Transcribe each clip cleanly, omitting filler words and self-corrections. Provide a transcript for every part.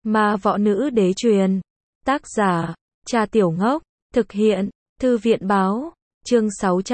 Ma võ nữ đế truyền. Tác giả, Trà Tiểu Ngốc. Thực hiện, Thư viện báo. Chương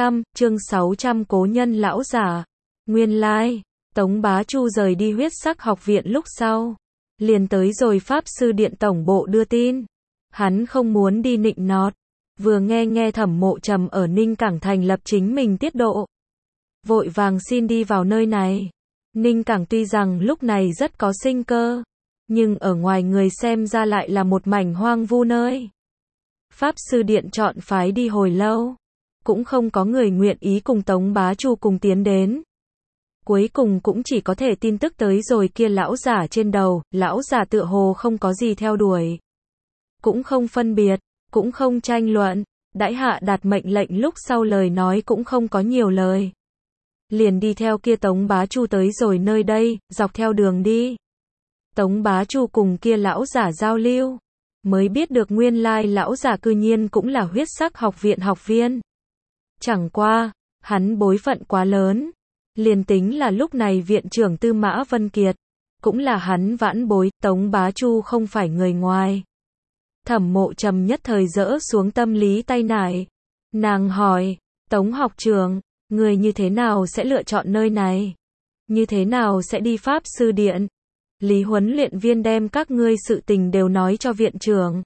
600 cố nhân lão giả. Nguyên lai, Tống Bá Chu rời đi Huyết Sắc học viện lúc sau. Liền tới rồi Pháp Sư Điện tổng bộ đưa tin. Hắn không muốn đi nịnh nọt. Vừa nghe Thẩm Mộ Trầm ở Ninh Cảng thành lập chính mình tiết độ. Vội vàng xin đi vào nơi này. Ninh Cảng tuy rằng lúc này rất có sinh cơ. Nhưng ở ngoài người xem ra lại là một mảnh hoang vu nơi. Pháp Sư Điện chọn phái đi hồi lâu. Cũng không có người nguyện ý cùng Tống Bá Chu cùng tiến đến. Cuối cùng cũng chỉ có thể tin tức tới rồi kia lão giả trên đầu, lão giả tựa hồ không có gì theo đuổi. Cũng không phân biệt, cũng không tranh luận, đãi hạ đạt mệnh lệnh lúc sau lời nói cũng không có nhiều lời. Liền đi theo kia Tống Bá Chu tới rồi nơi đây, dọc theo đường đi. Tống Bá Chu cùng kia lão giả giao lưu, mới biết được nguyên lai lão giả cư nhiên cũng là Huyết Sắc học viện học viên. Chẳng qua, hắn bối phận quá lớn. Liền tính là lúc này viện trưởng Tư Mã Vân Kiệt, cũng là hắn vãn bối, Tống Bá Chu không phải người ngoài. Thẩm Mộ Trầm nhất thời dỡ xuống tâm lý tay nải. Nàng hỏi, Tống học trưởng, người như thế nào sẽ lựa chọn nơi này? Như thế nào sẽ đi Pháp Sư Điện? Lý huấn luyện viên đem các ngươi sự tình đều nói cho viện trưởng.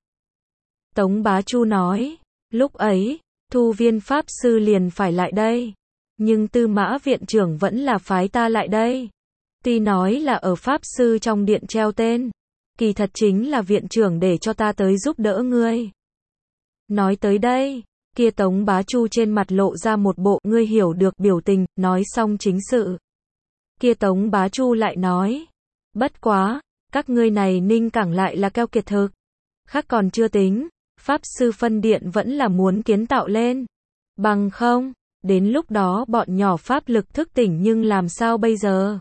Tống Bá Chu nói, lúc ấy, Thu Viên Pháp Sư liền phải lại đây. Nhưng Tư Mã viện trưởng vẫn là phái ta lại đây. Tuy nói là ở Pháp Sư trong điện treo tên. Kỳ thật chính là viện trưởng để cho ta tới giúp đỡ ngươi. Nói tới đây, kia Tống Bá Chu trên mặt lộ ra một bộ ngươi hiểu được biểu tình, nói xong chính sự. Kia Tống Bá Chu lại nói, bất quá, các ngươi này Ninh Cảng lại là keo kiệt thực. Khác còn chưa tính, Pháp Sư phân điện vẫn là muốn kiến tạo lên. Bằng không, đến lúc đó bọn nhỏ pháp lực thức tỉnh nhưng làm sao bây giờ?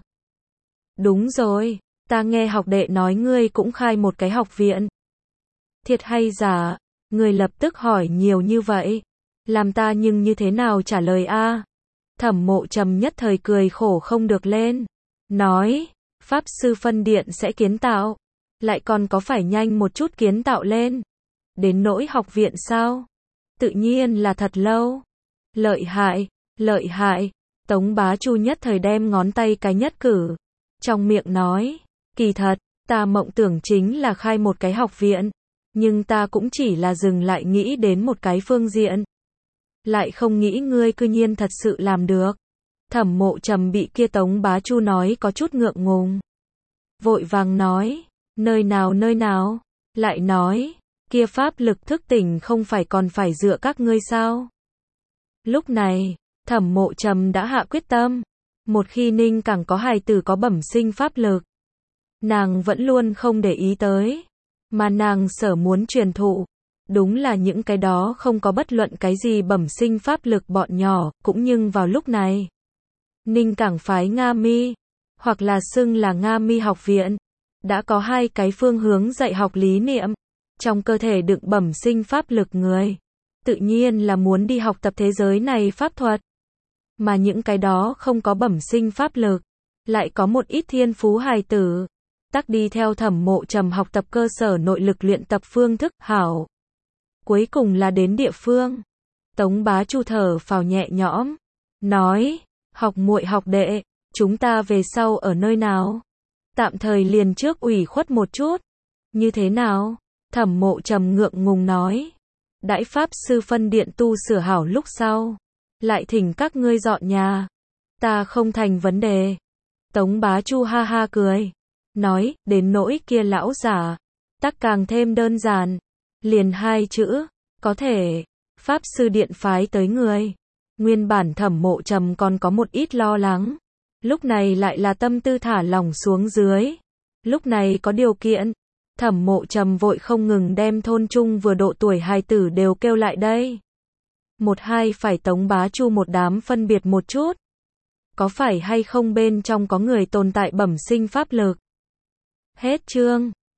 Đúng rồi, ta nghe học đệ nói ngươi cũng khai một cái học viện. Thiệt hay giả? Người lập tức hỏi nhiều như vậy. Làm ta nhưng như thế nào trả lời a? Thẩm Mộ Trầm nhất thời cười khổ không được lên. Nói, Pháp Sư phân điện sẽ kiến tạo. Lại còn có phải nhanh một chút kiến tạo lên. Đến nỗi học viện sao? Tự nhiên là thật lâu. Lợi hại, lợi hại. Tống Bá Chu nhất thời đem ngón tay cái nhất cử. Trong miệng nói, kỳ thật, ta mộng tưởng chính là khai một cái học viện. Nhưng ta cũng chỉ là dừng lại nghĩ đến một cái phương diện. Lại không nghĩ ngươi cư nhiên thật sự làm được. Thẩm Mộ Trầm bị kia Tống Bá Chu nói có chút ngượng ngùng. Vội vàng nói, nơi nào, lại nói, kia pháp lực thức tỉnh không phải còn phải dựa các ngươi sao? Lúc này, Thẩm Mộ Trầm đã hạ quyết tâm. Một khi Ninh Cảng có hài tử có bẩm sinh pháp lực, nàng vẫn luôn không để ý tới. Mà nàng sở muốn truyền thụ, đúng là những cái đó không có bất luận cái gì bẩm sinh pháp lực bọn nhỏ, cũng nhưng vào lúc này. Ninh Cảng phái Nga Mi, hoặc là xưng là Nga Mi học viện, đã có hai cái phương hướng dạy học lý niệm. Trong cơ thể đựng bẩm sinh pháp lực người, tự nhiên là muốn đi học tập thế giới này pháp thuật. Mà những cái đó không có bẩm sinh pháp lực, lại có một ít thiên phú hài tử, tắc đi theo Thẩm Mộ Trầm học tập cơ sở nội lực luyện tập phương thức hảo. Cuối cùng là đến địa phương. Tống Bá Chu thở phào nhẹ nhõm, nói, học muội học đệ, chúng ta về sau ở nơi nào? Tạm thời liền trước ủy khuất một chút. Như thế nào? Thẩm Mộ Trầm ngượng ngùng nói, đãi Pháp Sư phân điện tu sửa hảo lúc sau, lại thỉnh các ngươi dọn nhà. Ta không thành vấn đề. Tống Bá Chu ha ha cười, nói, đến nỗi kia lão giả, tắc càng thêm đơn giản. Liền hai chữ, có thể. Pháp Sư điện phái tới người. Nguyên bản Thẩm Mộ Trầm còn có một ít lo lắng. Lúc này lại là tâm tư thả lỏng xuống dưới. Lúc này có điều kiện. Thẩm Mộ Trầm vội không ngừng đem thôn trung vừa độ tuổi hài tử đều kêu lại đây. Một hai phải Tống Bá Chu một đám phân biệt một chút. Có phải hay không bên trong có người tồn tại bẩm sinh pháp lực? Hết chương.